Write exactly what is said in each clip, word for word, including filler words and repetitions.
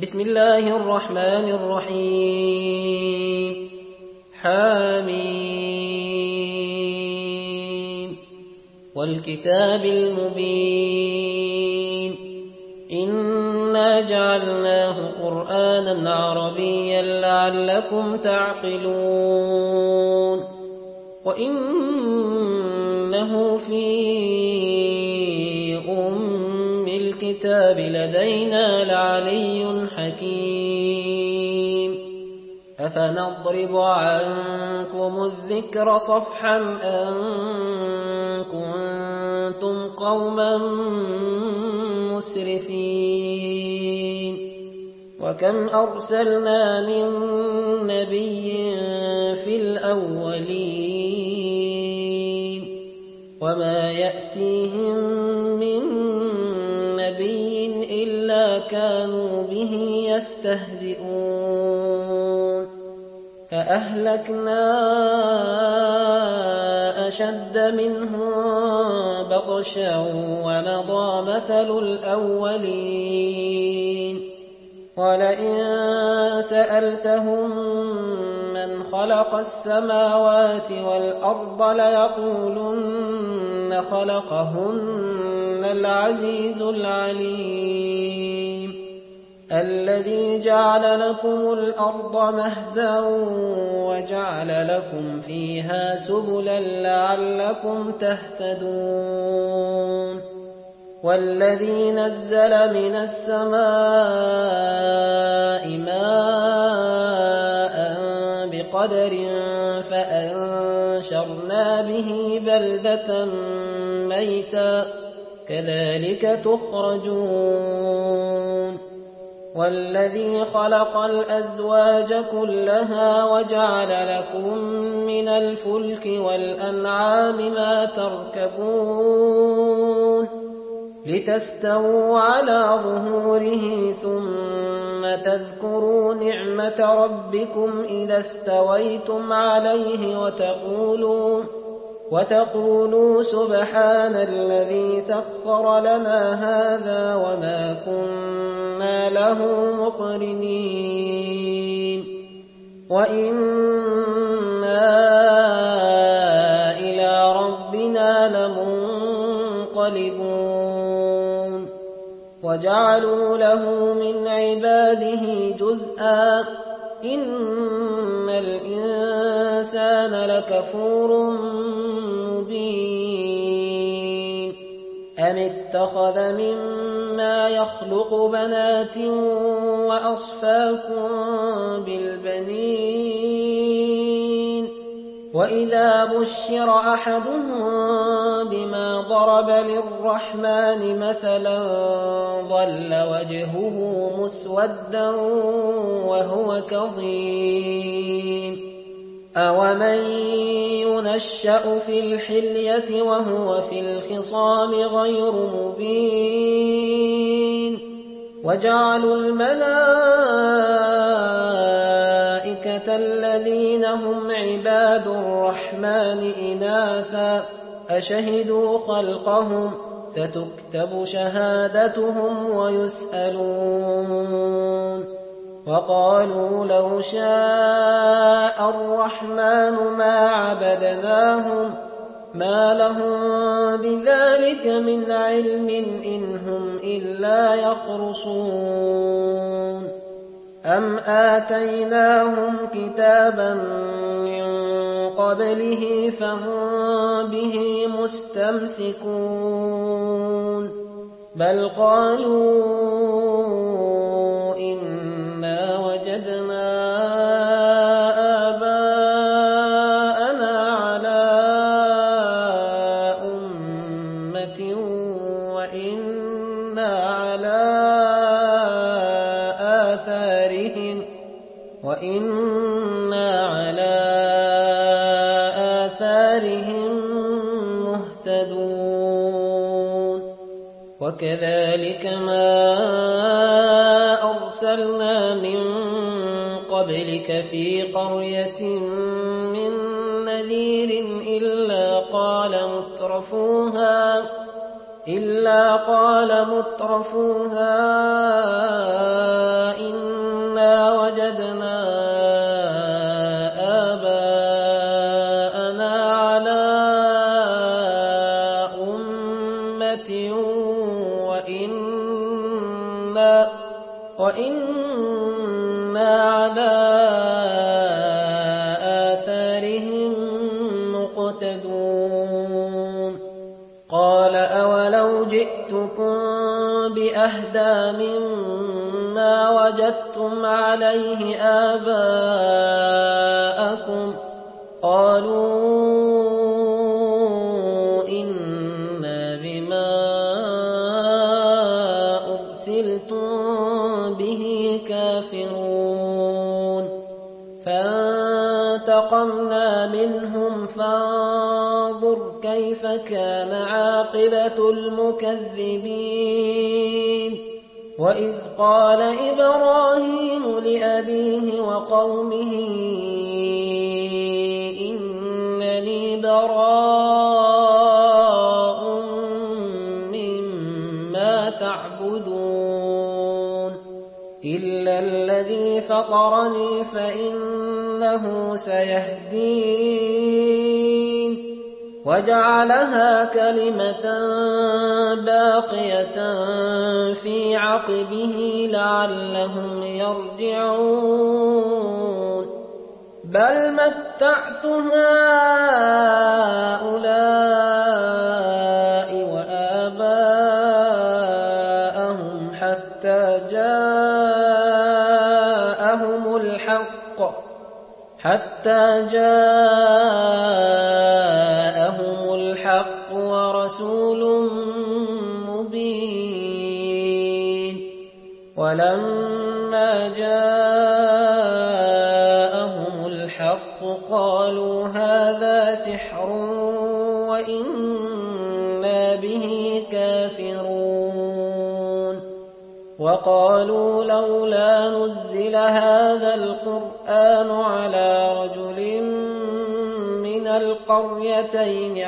بسم الله الرحمن الرحيم حميم والكتاب المبين إنا جعلناه قرآنا عربيا لعلكم تعقلون وإنه في أم الكتاب لدينا لعلي حكيم أفنضرب عنكم الذكر صفحا أن كنتم قوما مسرفين وكم أرسلنا من نبي في الأولين وما يأتيهم من نبي إلا كانوا به يستهزئون فأهلكنا أشد منهم بطشا ومضى مثل الأولين ولئن سألتهم من خلق السماوات والأرض ليقولن خلقهن العزيز العليم الذي جعل لكم الأرض مهدا وجعل لكم فيها سبلا لعلكم تهتدون والذي نزل من السماء ماء بقدر فأنشرنا به بلدة ميتا كذلك تخرجون والذي خلق الأزواج كلها وجعل لكم من الفلك والأنعام ما تركبون لتستووا على ظهوره ثم تذكروا نعمة ربكم إذا استويتم عليه وتقولوا وتقولوا سبحان الذي سخر لنا هذا وما كنا له مقرنين وإنا إلى ربنا لمنقلبون وجعلوا له من عباده جزءا إن الإنسان لكفور مبين أم اتخذ مما يخلق بنات وأصفاكم بالبنين وإذا بشر أحدهم بما ضرب للرحمن مثلا ظل وجهه مسودا وهو كظيم أومن ينشأ في الحلية وهو في الخصام غير مبين وجعلوا الملائكة الذين هم عباد الرحمن إناثا أشهدوا خلقهم ستكتب شهادتهم ويسألون وقالوا لو شاء الرحمن ما عبدناهم ما لهم بذلك من علم إن هم إلا يخرصون أم آتيناهم كتابا من قبله فهم به مستمسكون بل قالوا إنا وجدنا آباءنا على أمة وإنا على آثارهم وإنا على آثارهم مهتدون وكذلك ما أرسلنا من قبلك في قرية من نذير إلا قال مترفوها إلا قال مترفوها إن وجدنا آباءنا على أمة وإنا, وإنا على آثارهم مقتدون قال أولو جئتكم بأهدى مما وجدتم عليه آباءكم قالوا إنا بما أرسلتم به كافرون فانتقمنا منهم فانظر كيف كان عاقبة المكذبين وإذ قال إبراهيم لأبيه وقومه إنني براء مما تعبدون إلا الذي فطرني فإنه سيهدين وجعلها كلمة باقية في عقبه لعلهم يرجعون بل متعت هؤلاء وآباءهم حتى جاءهم الحق حتى جاءهم الحق ورسول مبين ولما جاءهم الحق قالوا هذا سحر وإنا به كافرون وقالوا لولا نزل هذا القرآن على رجل من القريتين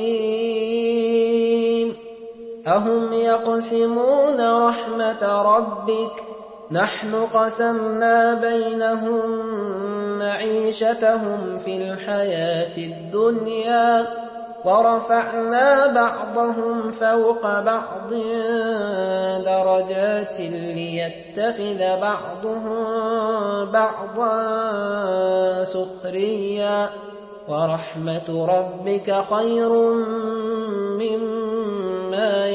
عظيم أهم يقسمون رحمة ربك نحن قسمنا بينهم معيشتهم في الحياة الدنيا ورفعنا بعضهم فوق بعض درجات ليتخذ بعضهم بعضا سخريا ورحمة ربك خير مما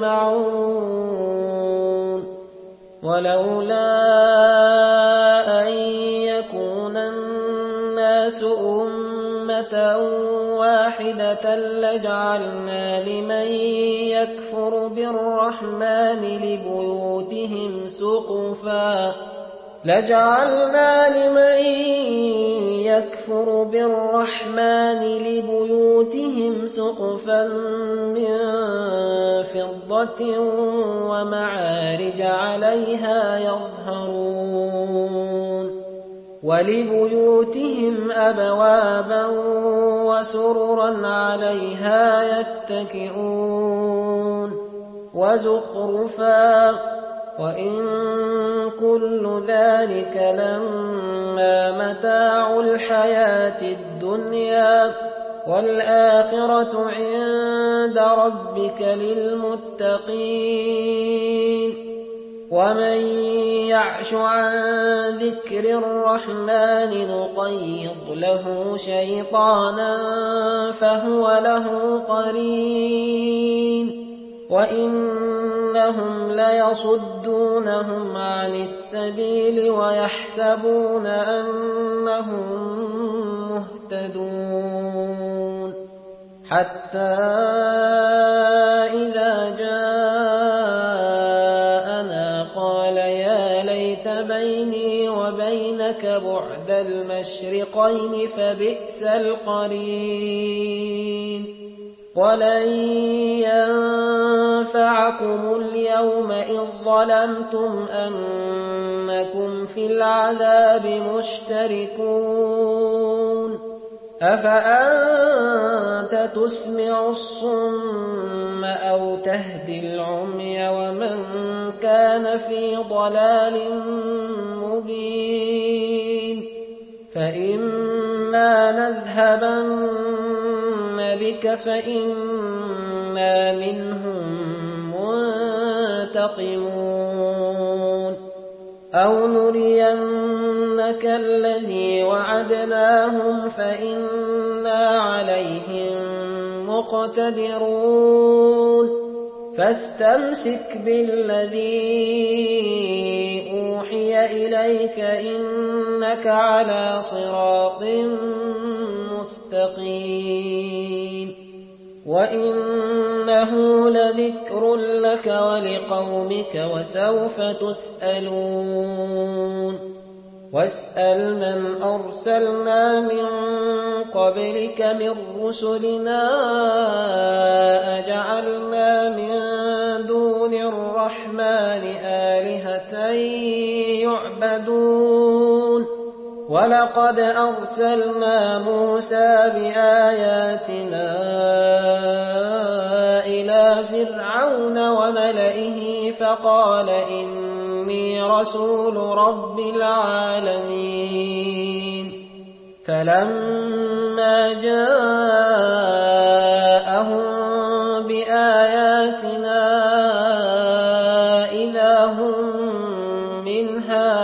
يجمعون ولولا أن يكون الناس أمة واحدة لجعلنا لمن يكفر بالرحمن لبيوتهم سقفا لجعلنا لمن يكفر بالرحمن لبيوتهم سقفا من فضة ومعارج عليها يظهرون ولبيوتهم أبوابا وسررا عليها يتكئون وزخرفا وإن كل ذلك لما متاع الحياة الدنيا والآخرة عند ربك للمتقين ومن يعش عن ذكر الرحمن نقيض له شيطانا فهو له قرين وإنهم ليصدونهم عن السبيل ويحسبون أنهم مهتدون حتى إذا جاءنا قال يا ليت بيني وبينك بعد المشرقين فبئس القرين ولن ينفعكم اليوم إذ ظلمتم أنكم في العذاب مشتركون أفأنت تسمع الصم أو تهدي العمي ومن كان في ضلال مبين فإما نذهبن بك فإنا منهم منتقمون أو نرينك الذي وعدناهم فإنا عليهم مقتدرون فاستمسك بالذي أوحي إليك إنك على صراط مستقيم وإنه لذكر لك ولقومك وسوف تسألون واسأل من أرسلنا من قبلك من رسلنا أجعلنا من دون الرحمن آلهة يعبدون ولقد أرسلنا موسى بآياتنا إلى فرعون وملئه فقال إني رسول رب العالمين فلما جاءهم بآياتنا إذا هم منها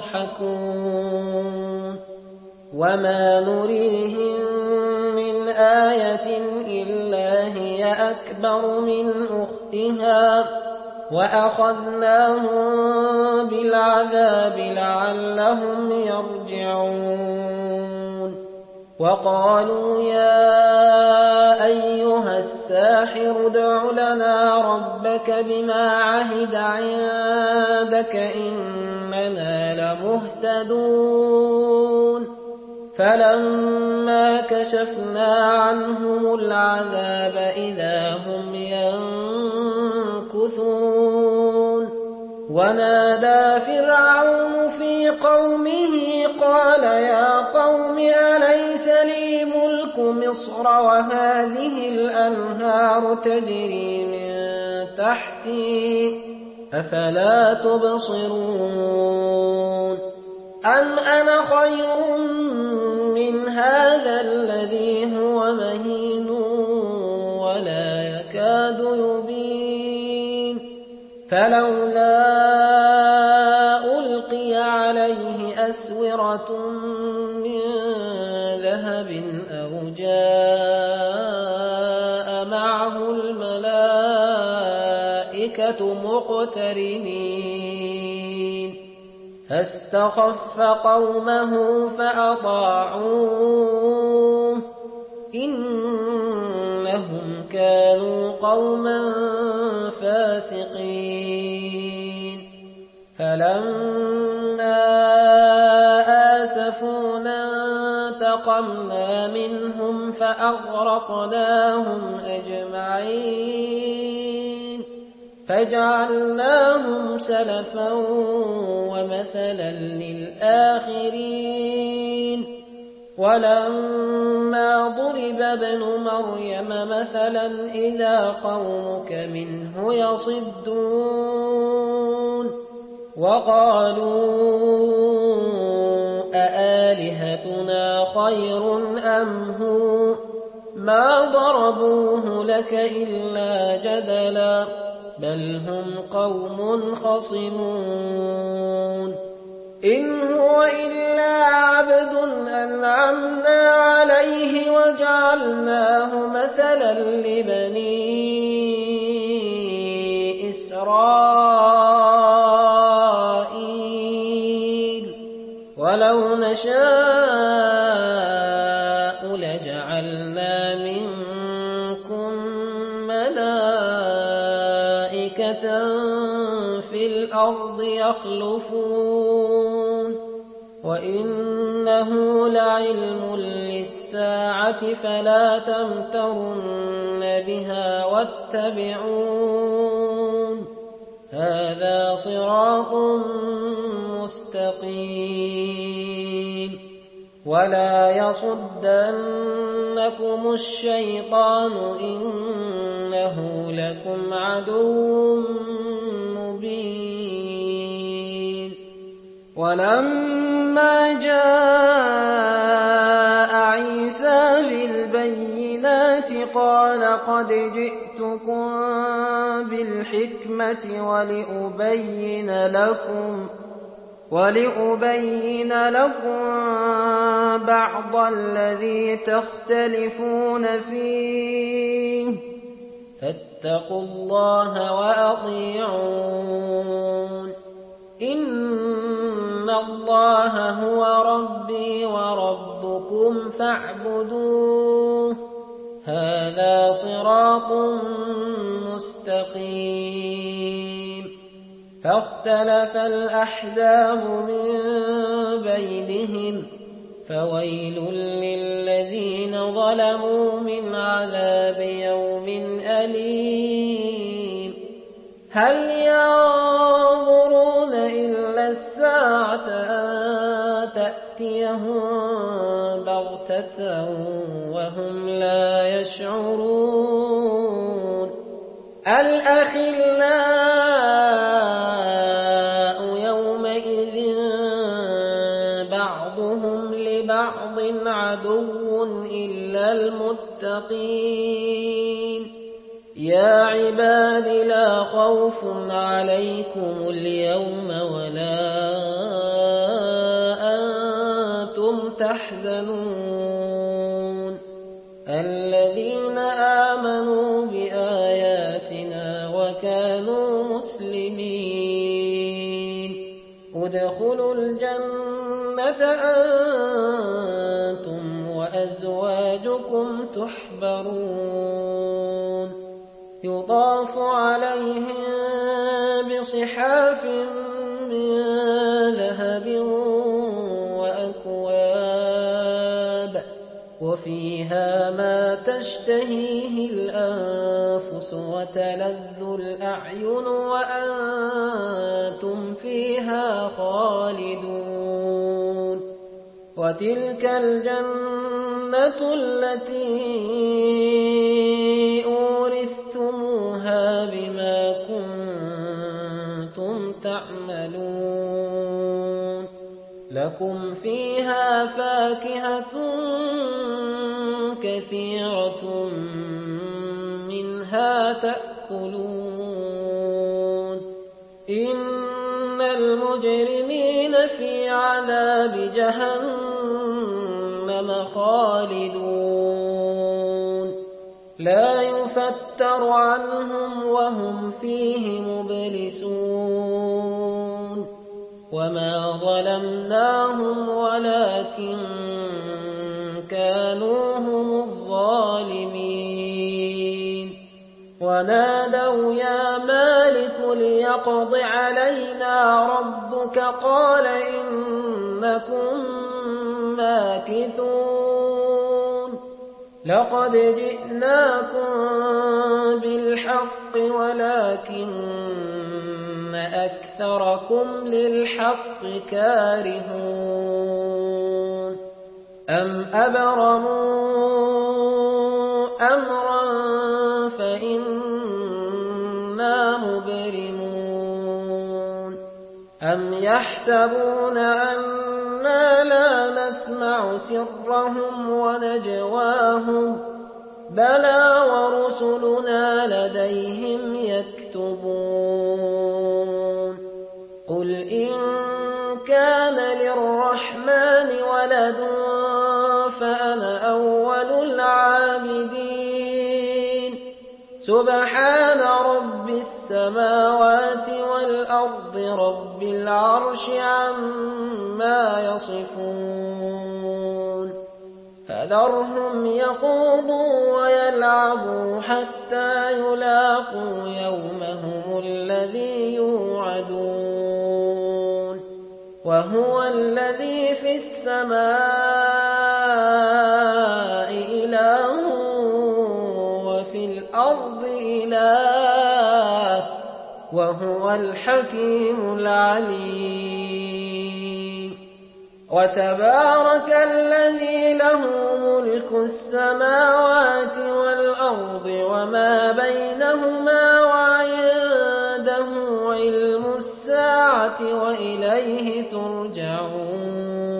يضحكون وما نريهم من آية إلا هي أكبر من أختها وأخذناهم بالعذاب لعلهم يرجعون وقالوا يا أيها الساحر ادع لنا ربك بما عهد عندك إننا لمهتدون فلما كشفنا عنهم العذاب إذا هم ينكثون ونادى فرعون في قومه قال يا قوم أليس لي ملك مصر وهذه الأنهار تجري من تحتي أفلا تبصرون أم أنا خير من هذا الذي هو مهين ولا يكاد يبين فلولا ألقي عليه أسورة من ذهب أو جاء معه الملائكة مقترنين فاستخف قومه فأطاعوه إنهم كانوا قوما فاسقين فلما آسفونا انتقمنا منهم فأغرقناهم أجمعين فجعلناهم سلفا ومثلا للآخرين ولما ضرب ابن مريم مثلا إذا قومك منه يصدون وقالوا أآلهتنا خير أم هو ما ضربوه لك إلا جدلا بل هم قوم خصمون إن هو إلا عبد أنعمنا عليه وجعلناه مثلا لبني إسرائيل ولو نشاء لجعلنا منكم ملائكة في الأرض يخلفون وإنه لعلم للساعة فلا تمترن بها واتبعون هذا صراط مستقيم ولا يصدنكم الشيطان إنه لكم عدو مبين ولما ولما جاء عيسى بالبينات قال قد جئتكم بالحكمة ولأبين لكم ولأبين لكم بعض الذي تختلفون فيه فاتقوا الله وأطيعون إن الله هو ربي وربكم فاعبدوه هذا صراط مستقيم فاختلف الأحزاب من بينهم فويل للذين ظلموا من عذاب يوم أليم هل ينظرون إلا الساعة أن تأتيهم بغتة وهم لا يشعرون الأخلاء يومئذ بعضهم لبعض عدو إلا المتقين يا عباد لا خوف عليكم اليوم ولا أنتم تحزنون الذين آمنوا بآياتنا وكانوا مسلمين ادخلوا الجنة أنتم وأزواجكم تحبرون يطاف عليهم بصحاف من ذهب وأكواب وفيها ما تشتهيه الأنفس وتلذ الأعين وأنتم فيها خالدون وتلك الجنة التي أورثتموها بما كنتم تعملون لكم فيها فاكهة كثيرة منها تأكلون إن المجرمين في عذاب جهنم خالدون لا يفتر عنهم وهم فيه مبلسون وما ظلمناهم ولكن كانوا هم الظالمين ونادوا يا مالك ليقض علينا ربك قال إنكم ماكثون لقد جئناكم بالحق ولكن أكثركم للحق كارهون أم أبرموا أمرا فإنا مبرمون أم يحسبون أنا لا نسمع سرهم ونجواهم بلى ورسلنا لديهم يكتبون قل إن كان للرحمن ولد فأنا أول العابدين سبحان رب السماوات والأرض رب العرش عما يصفون فذرهم يخوضوا ويلعبوا حتى يلاقوا يومهم الذي يوعدون وهو الذي في السماء إله وفي الأرض إله وهو الحكيم العليم وتبارك الذي له ملك السماوات والأرض وما بينهما وعنده علم الساعة وإليه ترجعون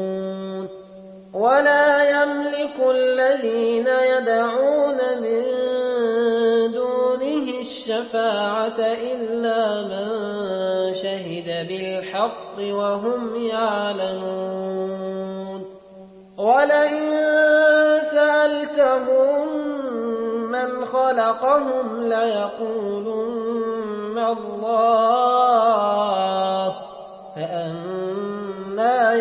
ولا يملك الذين يدعون من دونه الشفاعة إلا من شهد بالحق وهم يعلمون ولئن سألتهم من خلقهم ليقولن الله فأنى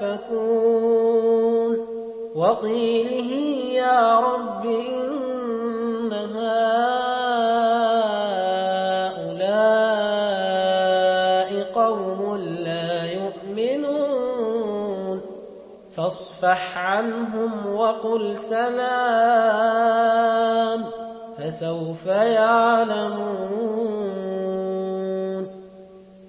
يؤفكون وقيله يا رب إن هؤلاء قوم لا يؤمنون فاصفح عنهم وقل سلام فسوف يعلمون